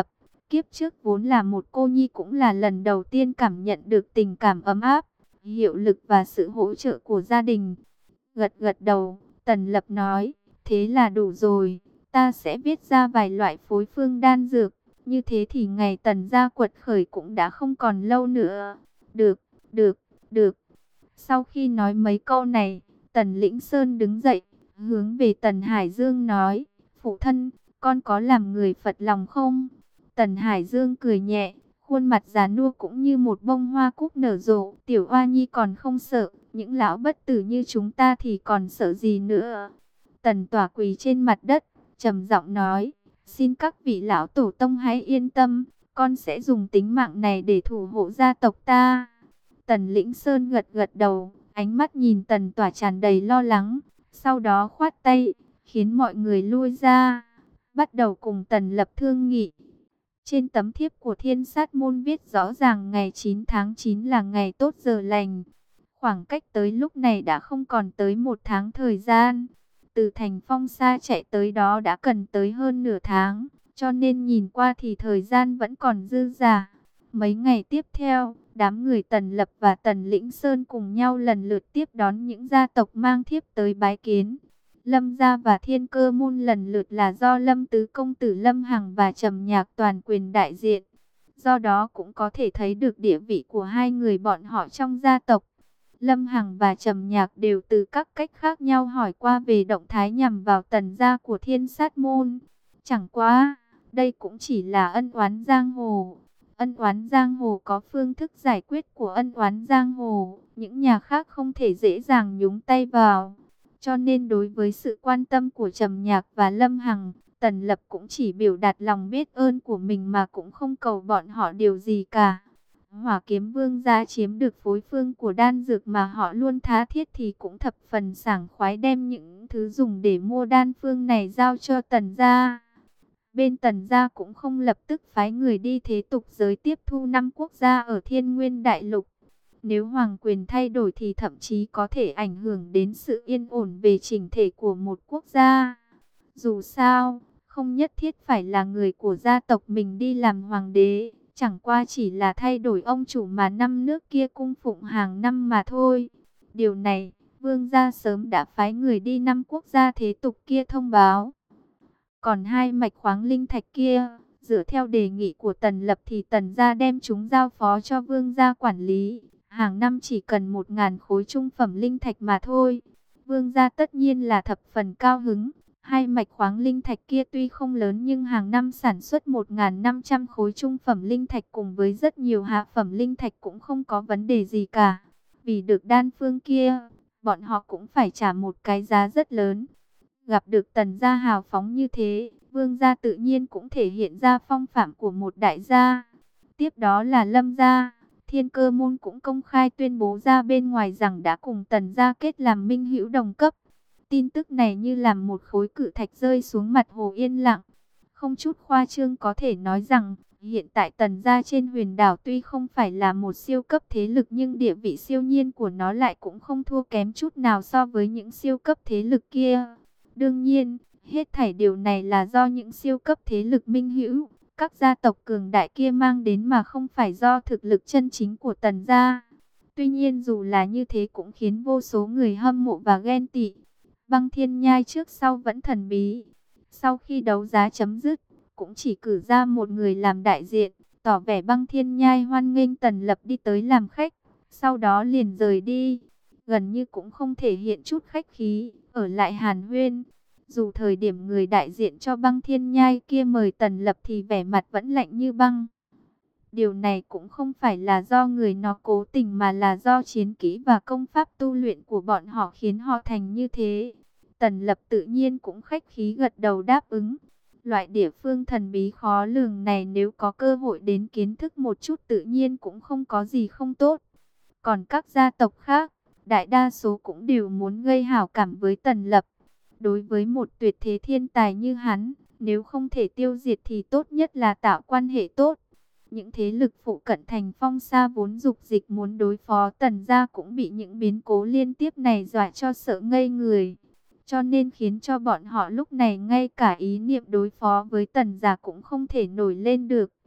Kiếp trước vốn là một cô nhi cũng là lần đầu tiên cảm nhận được tình cảm ấm áp, hiệu lực và sự hỗ trợ của gia đình. Gật gật đầu, Tần Lập nói, thế là đủ rồi, ta sẽ viết ra vài loại phối phương đan dược, như thế thì ngày Tần gia quật khởi cũng đã không còn lâu nữa. Được, được, được. Sau khi nói mấy câu này, Tần Lĩnh Sơn đứng dậy, hướng về Tần Hải Dương nói, phụ thân, con có làm người phật lòng không? Tần Hải Dương cười nhẹ, khuôn mặt già nua cũng như một bông hoa cúc nở rộ. Tiểu Oa Nhi còn không sợ, những lão bất tử như chúng ta thì còn sợ gì nữa? Tần Tỏa quỳ trên mặt đất, trầm giọng nói, xin các vị lão tổ tông hãy yên tâm, con sẽ dùng tính mạng này để thủ hộ gia tộc ta. Tần Lĩnh Sơn gật gật đầu, ánh mắt nhìn Tần Tỏa tràn đầy lo lắng, sau đó khoát tay, khiến mọi người lui ra, bắt đầu cùng Tần Lập thương nghị. Trên tấm thiếp của Thiên Sát Môn viết rõ ràng ngày chín tháng chín là ngày tốt giờ lành. Khoảng cách tới lúc này đã không còn tới một tháng thời gian. Từ thành Phong Sa chạy tới đó đã cần tới hơn nửa tháng, cho nên nhìn qua thì thời gian vẫn còn dư dả. Mấy ngày tiếp theo, đám người Tần Lập và Tần Lĩnh Sơn cùng nhau lần lượt tiếp đón những gia tộc mang thiếp tới bái kiến. Lâm gia và Thiên Cơ môn lần lượt là do Lâm tứ công tử Lâm Hằng và Trầm Nhạc toàn quyền đại diện. Do đó cũng có thể thấy được địa vị của hai người bọn họ trong gia tộc. Lâm Hằng và Trầm Nhạc đều từ các cách khác nhau hỏi qua về động thái nhằm vào Tần gia của Thiên Sát môn. Chẳng quá, đây cũng chỉ là ân oán giang hồ. Ân oán giang hồ có phương thức giải quyết của ân oán giang hồ, những nhà khác không thể dễ dàng nhúng tay vào. Cho nên đối với sự quan tâm của Trầm Nhạc và Lâm Hằng, Tần Lập cũng chỉ biểu đạt lòng biết ơn của mình mà cũng không cầu bọn họ điều gì cả. Hỏa Kiếm Vương gia chiếm được phối phương của đan dược mà họ luôn tha thiết thì cũng thập phần sảng khoái đem những thứ dùng để mua đan phương này giao cho Tần gia. Bên Tần gia cũng không lập tức phái người đi thế tục giới tiếp thu năm quốc gia ở Thiên Nguyên Đại Lục. Nếu hoàng quyền thay đổi thì thậm chí có thể ảnh hưởng đến sự yên ổn về chỉnh thể của một quốc gia. Dù sao, không nhất thiết phải là người của gia tộc mình đi làm hoàng đế, chẳng qua chỉ là thay đổi ông chủ mà năm nước kia cung phụng hàng năm mà thôi. Điều này, vương gia sớm đã phái người đi năm quốc gia thế tục kia thông báo. Còn hai mạch khoáng linh thạch kia, dựa theo đề nghị của Tần Lập thì Tần gia đem chúng giao phó cho vương gia quản lý. Hàng năm chỉ cần một ngàn khối trung phẩm linh thạch mà thôi. Vương gia tất nhiên là thập phần cao hứng. Hai mạch khoáng linh thạch kia tuy không lớn nhưng hàng năm sản xuất một nghìn năm trăm khối trung phẩm linh thạch cùng với rất nhiều hạ phẩm linh thạch cũng không có vấn đề gì cả. Vì được đan phương kia, bọn họ cũng phải trả một cái giá rất lớn. Gặp được Tần gia hào phóng như thế, vương gia tự nhiên cũng thể hiện ra phong phạm của một đại gia. Tiếp đó là Lâm gia. Thiên Cơ môn cũng công khai tuyên bố ra bên ngoài rằng đã cùng Tần gia kết làm minh hữu đồng cấp. Tin tức này như làm một khối cự thạch rơi xuống mặt hồ yên lặng. Không chút khoa trương có thể nói rằng, hiện tại Tần gia trên huyền đảo tuy không phải là một siêu cấp thế lực nhưng địa vị siêu nhiên của nó lại cũng không thua kém chút nào so với những siêu cấp thế lực kia. Đương nhiên, hết thảy điều này là do những siêu cấp thế lực minh hữu, các gia tộc cường đại kia mang đến mà không phải do thực lực chân chính của Tần gia. Tuy nhiên dù là như thế cũng khiến vô số người hâm mộ và ghen tị. Băng Thiên Nhai trước sau vẫn thần bí. Sau khi đấu giá chấm dứt, cũng chỉ cử ra một người làm đại diện, tỏ vẻ Băng Thiên Nhai hoan nghênh Tần Lập đi tới làm khách, sau đó liền rời đi. Gần như cũng không thể hiện chút khách khí, ở lại hàn huyên. Dù thời điểm người đại diện cho Băng Thiên Nhai kia mời Tần Lập thì vẻ mặt vẫn lạnh như băng. Điều này cũng không phải là do người nó cố tình mà là do chiến kỹ và công pháp tu luyện của bọn họ khiến họ thành như thế. Tần Lập tự nhiên cũng khách khí gật đầu đáp ứng. Loại địa phương thần bí khó lường này nếu có cơ hội đến kiến thức một chút tự nhiên cũng không có gì không tốt. Còn các gia tộc khác, đại đa số cũng đều muốn gây hảo cảm với Tần Lập. Đối với một tuyệt thế thiên tài như hắn, nếu không thể tiêu diệt thì tốt nhất là tạo quan hệ tốt. Những thế lực phụ cận thành Phong Sa vốn dục dịch muốn đối phó Tần gia cũng bị những biến cố liên tiếp này dọa cho sợ ngây người. Cho nên khiến cho bọn họ lúc này ngay cả ý niệm đối phó với Tần gia cũng không thể nổi lên được.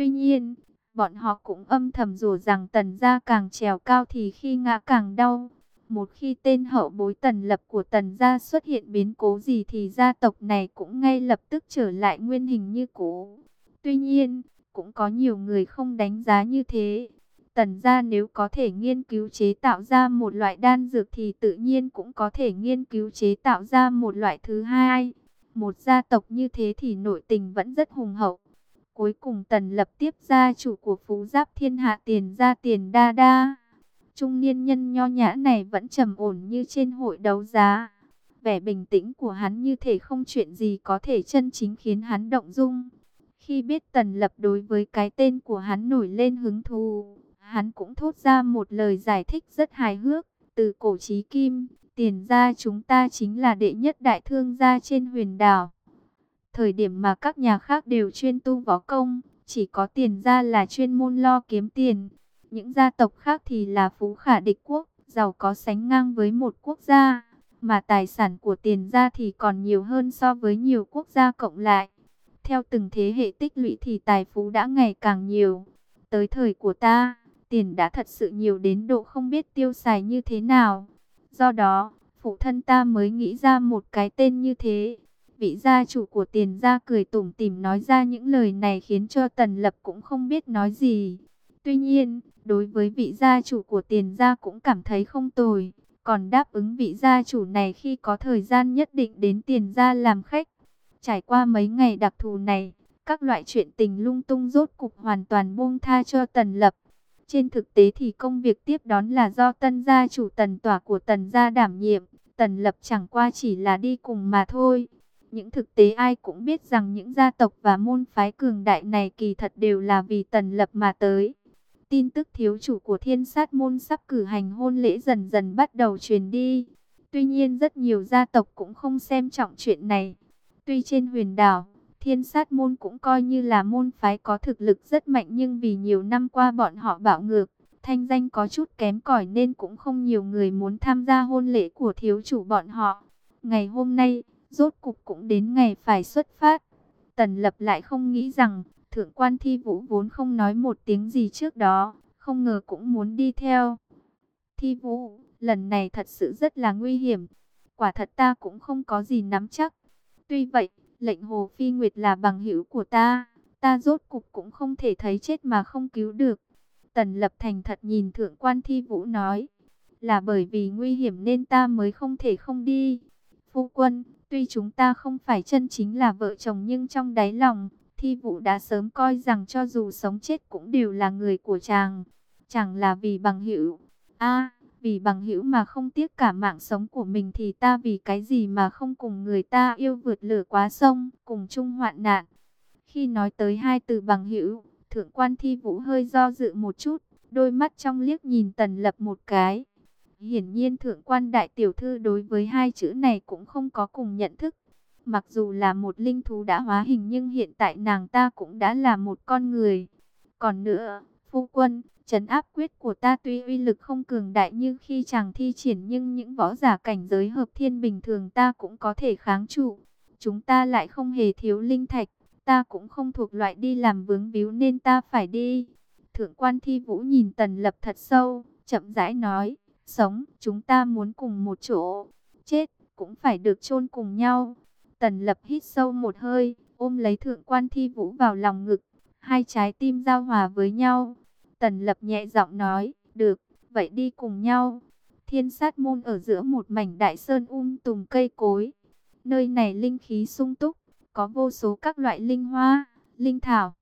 Tuy nhiên, bọn họ cũng âm thầm rủa rằng Tần gia càng trèo cao thì khi ngã càng đau. Một khi tên hậu bối Tần Lập của Tần gia xuất hiện biến cố gì thì gia tộc này cũng ngay lập tức trở lại nguyên hình như cũ. Tuy nhiên, cũng có nhiều người không đánh giá như thế. Tần gia nếu có thể nghiên cứu chế tạo ra một loại đan dược thì tự nhiên cũng có thể nghiên cứu chế tạo ra một loại thứ hai. Một gia tộc như thế thì nội tình vẫn rất hùng hậu. Cuối cùng Tần Lập tiếp gia chủ của Phú Giáp Thiên Hạ Tiền gia Tiền Đa Đa. Trung niên nhân nho nhã này vẫn trầm ổn như trên hội đấu giá. Vẻ bình tĩnh của hắn như thể không chuyện gì có thể chân chính khiến hắn động dung. Khi biết Tần Lập đối với cái tên của hắn nổi lên hứng thú, hắn cũng thốt ra một lời giải thích rất hài hước. Từ cổ chí kim, Tiền gia chúng ta chính là đệ nhất đại thương gia trên huyền đảo. Thời điểm mà các nhà khác đều chuyên tu võ công, chỉ có Tiền gia là chuyên môn lo kiếm tiền. Những gia tộc khác thì là phú khả địch quốc, giàu có sánh ngang với một quốc gia. Mà tài sản của Tiền gia thì còn nhiều hơn so với nhiều quốc gia cộng lại. Theo từng thế hệ tích lũy thì tài phú đã ngày càng nhiều. Tới thời của ta, tiền đã thật sự nhiều đến độ không biết tiêu xài như thế nào. Do đó, phụ thân ta mới nghĩ ra một cái tên như thế. Vị gia chủ của Tiền gia cười tủm tỉm nói ra những lời này khiến cho Tần Lập cũng không biết nói gì. Tuy nhiên, đối với vị gia chủ của Tiền gia cũng cảm thấy không tồi, còn đáp ứng vị gia chủ này khi có thời gian nhất định đến Tiền gia làm khách. Trải qua mấy ngày đặc thù này, các loại chuyện tình lung tung rốt cục hoàn toàn buông tha cho Tần Lập. Trên thực tế thì công việc tiếp đón là do tân gia chủ Tần Tỏa của Tần gia đảm nhiệm, Tần Lập chẳng qua chỉ là đi cùng mà thôi. Những thực tế ai cũng biết rằng những gia tộc và môn phái cường đại này kỳ thật đều là vì Tần Lập mà tới. Tin tức thiếu chủ của Thiên Sát môn sắp cử hành hôn lễ dần dần bắt đầu truyền đi. Tuy nhiên rất nhiều gia tộc cũng không xem trọng chuyện này. Tuy trên huyền đảo, Thiên Sát môn cũng coi như là môn phái có thực lực rất mạnh, nhưng vì nhiều năm qua bọn họ bạo ngược, thanh danh có chút kém cỏi nên cũng không nhiều người muốn tham gia hôn lễ của thiếu chủ bọn họ. Ngày hôm nay, rốt cục cũng đến ngày phải xuất phát. Tần Lập lại không nghĩ rằng, Thượng quan Thi Vũ vốn không nói một tiếng gì trước đó, không ngờ cũng muốn đi theo. Thi Vũ, lần này thật sự rất là nguy hiểm. Quả thật ta cũng không có gì nắm chắc. Tuy vậy, lệnh Hồ Phi Nguyệt là bằng hữu của ta, ta rốt cục cũng không thể thấy chết mà không cứu được. Tần Lập thành thật nhìn Thượng quan Thi Vũ nói, là bởi vì nguy hiểm nên ta mới không thể không đi. Phu quân, tuy chúng ta không phải chân chính là vợ chồng nhưng trong đáy lòng, Thi Vũ đã sớm coi rằng cho dù sống chết cũng đều là người của chàng. Chẳng là vì bằng hữu. A, vì bằng hữu mà không tiếc cả mạng sống của mình thì ta vì cái gì mà không cùng người ta yêu vượt lửa quá sông, cùng chung hoạn nạn. Khi nói tới hai từ bằng hữu, Thượng quan Thi Vũ hơi do dự một chút, đôi mắt trong liếc nhìn Tần Lập một cái. Hiển nhiên Thượng quan đại tiểu thư đối với hai chữ này cũng không có cùng nhận thức. Mặc dù là một linh thú đã hóa hình nhưng hiện tại nàng ta cũng đã là một con người. Còn nữa, phu quân, trấn áp quyết của ta tuy uy lực không cường đại như khi chàng thi triển, nhưng những võ giả cảnh giới hợp thiên bình thường ta cũng có thể kháng trụ. Chúng ta lại không hề thiếu linh thạch, ta cũng không thuộc loại đi làm vướng víu nên ta phải đi. Thượng quan Thi Vũ nhìn Tần Lập thật sâu, chậm rãi nói, sống, chúng ta muốn cùng một chỗ, chết, cũng phải được chôn cùng nhau. Tần Lập hít sâu một hơi, ôm lấy Thượng quan Thi Vũ vào lòng ngực, hai trái tim giao hòa với nhau. Tần Lập nhẹ giọng nói, được, vậy đi cùng nhau. Thiên Sát môn ở giữa một mảnh đại sơn um tùm cây cối. Nơi này linh khí sung túc, có vô số các loại linh hoa, linh thảo.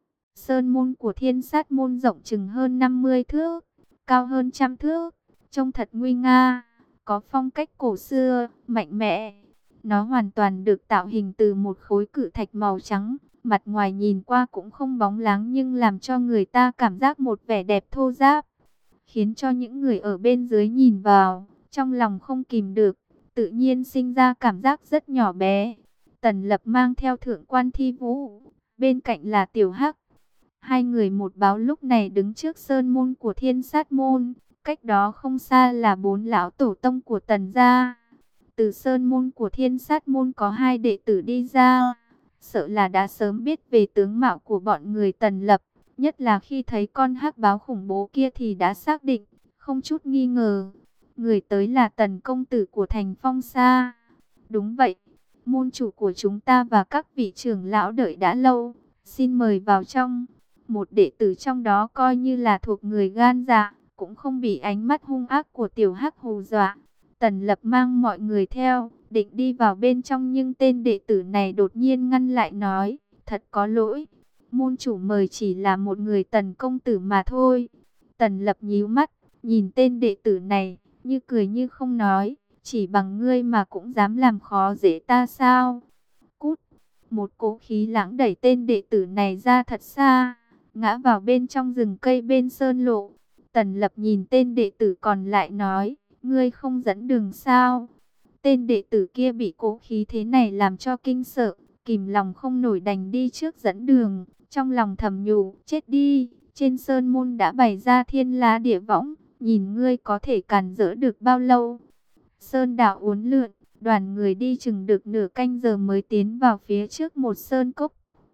Sơn môn của Thiên Sát môn rộng chừng hơn năm mươi thước, cao hơn trăm thước, trông thật nguy nga, có phong cách cổ xưa, mạnh mẽ. Nó hoàn toàn được tạo hình từ một khối cự thạch màu trắng, mặt ngoài nhìn qua cũng không bóng láng nhưng làm cho người ta cảm giác một vẻ đẹp thô ráp, khiến cho những người ở bên dưới nhìn vào, trong lòng không kìm được, tự nhiên sinh ra cảm giác rất nhỏ bé. Tần Lập mang theo Thượng quan Thi Vũ, bên cạnh là Tiểu Hắc. Hai người một báo lúc này đứng trước sơn môn của Thiên Sát môn, cách đó không xa là bốn lão tổ tông của Tần gia. Từ sơn môn của Thiên Sát môn có hai đệ tử đi ra, sợ là đã sớm biết về tướng mạo của bọn người Tần Lập. Nhất là khi thấy con hắc báo khủng bố kia thì đã xác định, không chút nghi ngờ, người tới là Tần công tử của thành Phong Sa. Đúng vậy, môn chủ của chúng ta và các vị trưởng lão đợi đã lâu, xin mời vào trong. Một đệ tử trong đó coi như là thuộc người gan dạ, cũng không bị ánh mắt hung ác của tiểu hắc hù dọa. Tần Lập mang mọi người theo, định đi vào bên trong nhưng tên đệ tử này đột nhiên ngăn lại nói, thật có lỗi, môn chủ mời chỉ là một người Tần công tử mà thôi. Tần Lập nhíu mắt, nhìn tên đệ tử này, như cười như không nói, chỉ bằng ngươi mà cũng dám làm khó dễ ta sao? Cút! Một cỗ khí lãng đẩy tên đệ tử này ra thật xa, ngã vào bên trong rừng cây bên sơn lộ. Tần Lập nhìn tên đệ tử còn lại nói, ngươi không dẫn đường sao? Tên đệ tử kia bị cỗ khí thế này làm cho kinh sợ, kìm lòng không nổi đành đi trước dẫn đường, trong lòng thầm nhủ, chết đi, trên sơn môn đã bày ra thiên lá địa võng, nhìn ngươi có thể cản rỡ được bao lâu. Sơn đạo uốn lượn, đoàn người đi chừng được nửa canh giờ mới tiến vào phía trước một sơn cốc.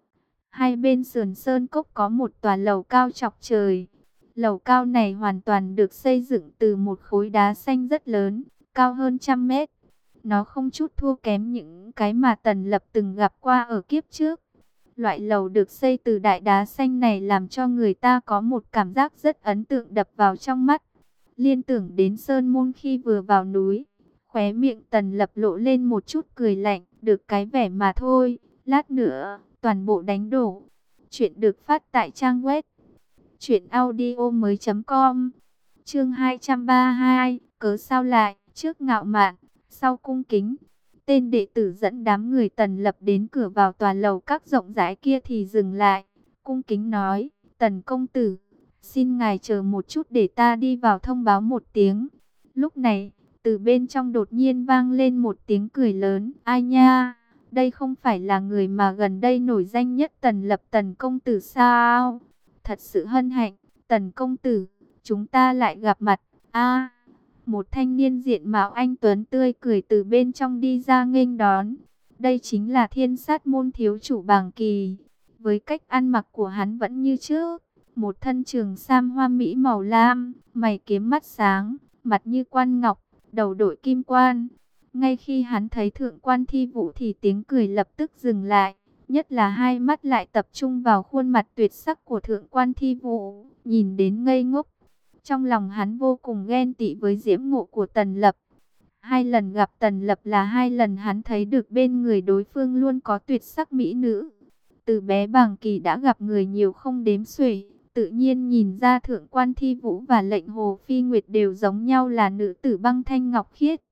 Hai bên sườn sơn cốc có một tòa lầu cao chọc trời. Lầu cao này hoàn toàn được xây dựng từ một khối đá xanh rất lớn, cao hơn trăm mét. Nó không chút thua kém những cái mà Tần Lập từng gặp qua ở kiếp trước. Loại lầu được xây từ đại đá xanh này làm cho người ta có một cảm giác rất ấn tượng đập vào trong mắt. Liên tưởng đến Sơn Môn khi vừa vào núi, khóe miệng Tần Lập lộ lên một chút cười lạnh, được cái vẻ mà thôi, lát nữa, toàn bộ đánh đổ. Chuyện được phát tại trang web truyện audio mới chấm com. Chương hai trăm ba mươi hai, cớ sao lại, trước ngạo mạn, sau cung kính. Tên đệ tử dẫn đám người Tần Lập đến cửa vào tòa lầu các rộng rãi kia thì dừng lại, cung kính nói, Tần công tử, xin ngài chờ một chút để ta đi vào thông báo một tiếng. Lúc này, từ bên trong đột nhiên vang lên một tiếng cười lớn, ai nha, đây không phải là người mà gần đây nổi danh nhất Tần Lập Tần công tử sao? Thật sự hân hạnh, Tần công tử, chúng ta lại gặp mặt. A, một thanh niên diện mạo anh tuấn tươi cười từ bên trong đi ra nghênh đón. Đây chính là Thiên Sát môn thiếu chủ Bàng Kỳ. Với cách ăn mặc của hắn vẫn như trước, một thân trường sam hoa mỹ màu lam, mày kiếm mắt sáng, mặt như quan ngọc, đầu đội kim quan. Ngay khi hắn thấy thượng quan Thi Vũ thì tiếng cười lập tức dừng lại, nhất là hai mắt lại tập trung vào khuôn mặt tuyệt sắc của thượng quan Thi Vũ, nhìn đến ngây ngốc. Trong lòng hắn vô cùng ghen tị với diễm ngộ của Tần Lập. Hai lần gặp Tần Lập là hai lần hắn thấy được bên người đối phương luôn có tuyệt sắc mỹ nữ. Từ bé Bàng Kỳ đã gặp người nhiều không đếm xuể, tự nhiên nhìn ra thượng quan Thi Vũ và lệnh Hồ Phi Nguyệt đều giống nhau là nữ tử băng thanh ngọc khiết.